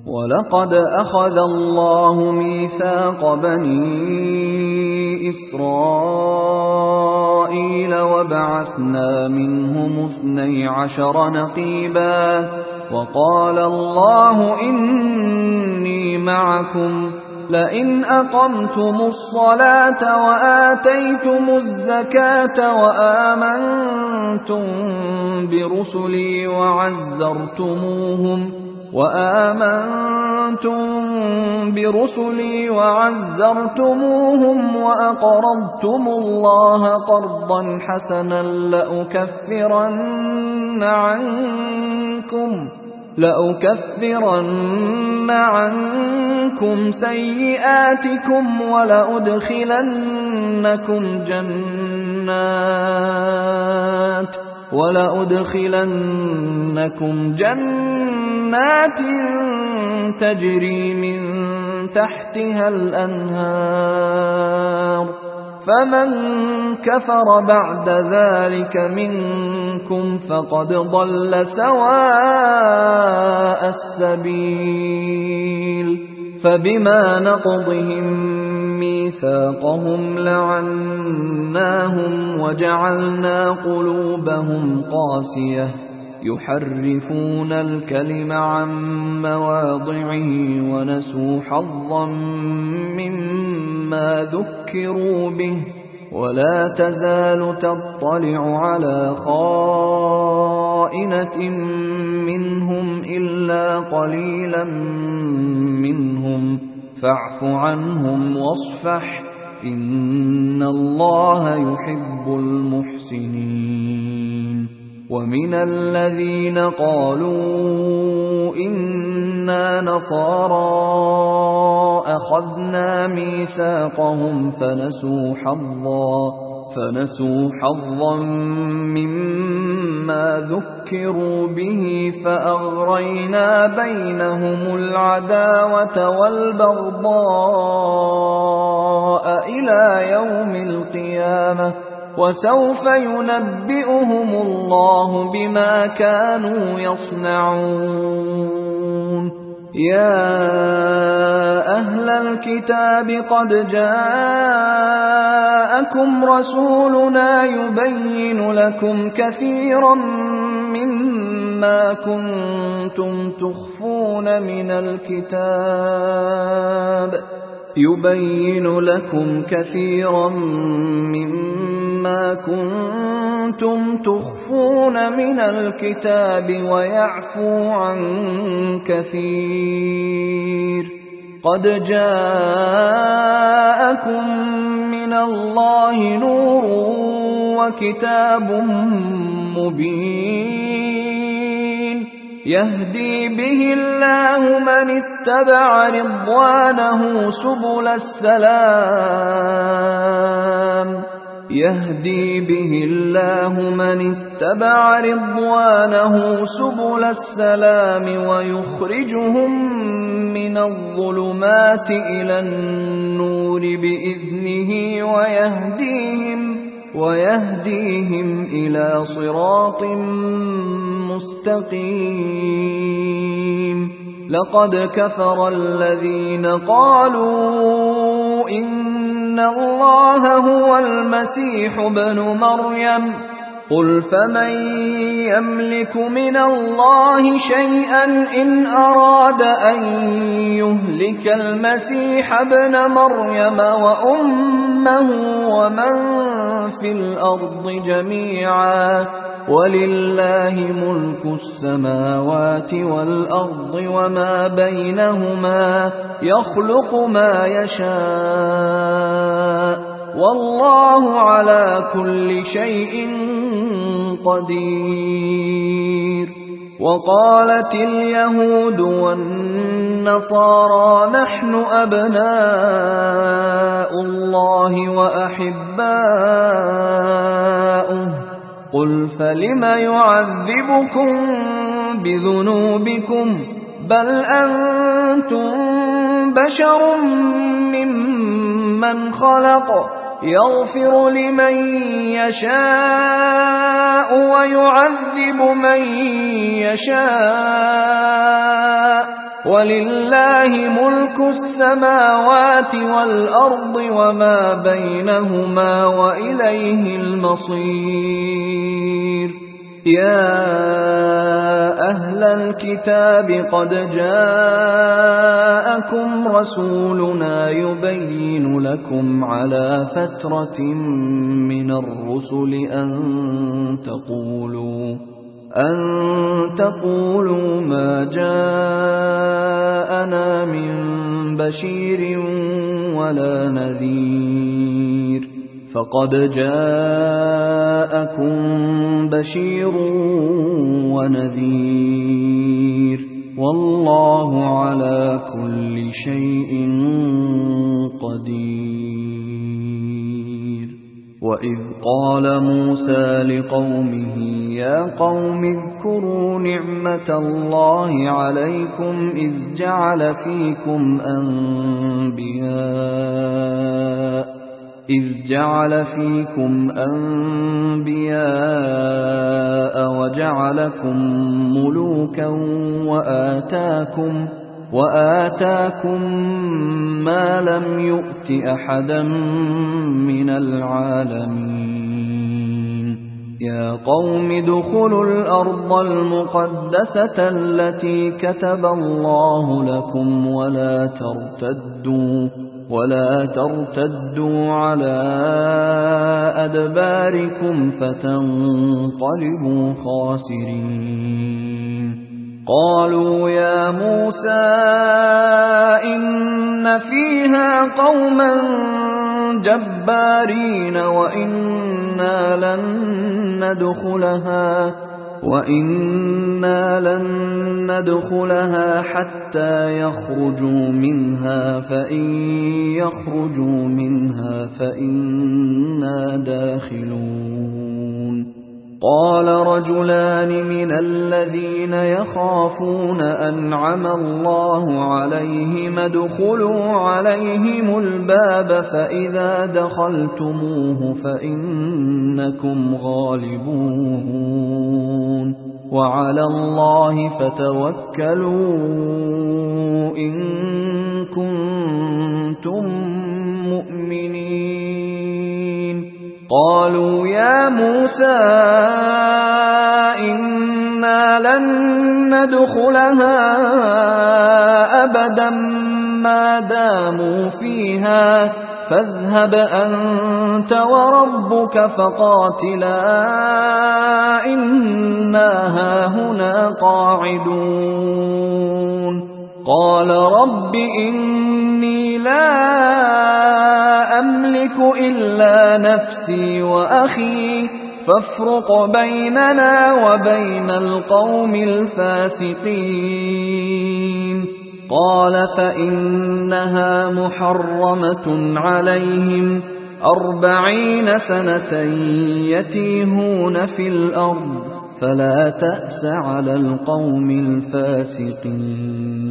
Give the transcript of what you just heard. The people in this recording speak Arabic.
ولقد أخذ الله ميثاق بني إسرائيل وبعثنا منهم 12 نقيبا وقال الله إني معكم لئن أقمتم الصلاة وآتيتم الزكاة وآمنتم برسلي وعزرتموهم وأقرضتم الله قرضا حسنا لأكفرن عنكم سيئاتكم ولأدخلنكم جنات تجري من تحتها الأنهار فمن كفر بعد ذلك منكم فقد ضل سواء السبيل فبما نقضهم ميثاقهم لعناهم وجعلنا قلوبهم قاسية يحرفون الكلم عن مواضعه ونسوا حظا مما ذكروا به ولا تزال تطلع على خائنة منهم إلا قليلا منهم فاعف عنهم واصفح إن الله يحب المحسنين ومن الذين قالوا إنا نصارى أخذنا ميثاقهم فنسوا حظا مما ذكروا به فأغرينا بينهم العداوة والبغضاء إلى يوم القيامة وسوف ينبئهم الله بما كانوا يصنعون يا أهل الكتاب قد جاءكم رسولنا يبين لكم كثيرا مما كنتم تخفون من الكتاب ويعفو عن كثير قد جاءكم من الله نور وكتاب مبين يهدي به الله من اتبع رضوانه سبل السلام ويخرجهم من الظلمات إلى النور بإذنه ويهديهم إلى صراط مستقيم لقد كفر الذين قالوا إن الله هو المسيح ابن مريم قل فمن يملك من الله شيئا إن أراد أن يهلك المسيح ابن مريم وأمه ومن في الأرض جميعا ولله ملك السماوات والأرض وما بينهما يخلق ما يشاء والله على كل شيء قدير وقالت اليهود والنصارى نحن أبناء الله وأحباؤه قل فلم يعذبكم بذنوبكم بل أنتم بشر ممن خلق يغفر لمن يشاء ويعذب من يشاء ولله ملك السماوات والأرض وما بينهما وإليه المصير يا أهل الكتاب قد جاءكم رسولنا يبين لكم على فترة من الرسل أن تقولوا ما جاءنا من بشير ولا نذير فقد جاءكم بشير ونذير والله على كل شيء قدير وإذ قال موسى لقومه يا قوم اذكروا نعمة الله عليكم إذ جعل فيكم أنبياء وجعلكم ملوكا وآتاكم ما لم يؤت أحدا من العالمين يا قوم ادخلوا الأرض المقدسة التي كتب الله لكم ولا ترتدوا على أدباركم فتنقلبوا خاسرين قالوا يا موسى إن فيها قوما جبارين وإنا لن ندخلها حتى يخرجوا منها فإن يخرجوا منها فإنا داخلون قال رجلان من الذين يخافون أنعم الله عليهم ادخلوا عليهم الباب فإذا دخلتموه فإنكم غالبون وعلى الله فتوكلوا إن كنتم مؤمنين قالوا يا موسى إنا لن ندخلها أبدا ما داموا فيها فاذهب أنت وربك فقاتلا إنا هاهنا قاعدون قال رب إني لا أملك إلا نفسي وأخي فافرق بيننا وبين القوم الفاسقين قال فإنها محرمة عليهم 40 سنة يتيهون في الأرض فلا تأس على القوم الفاسقين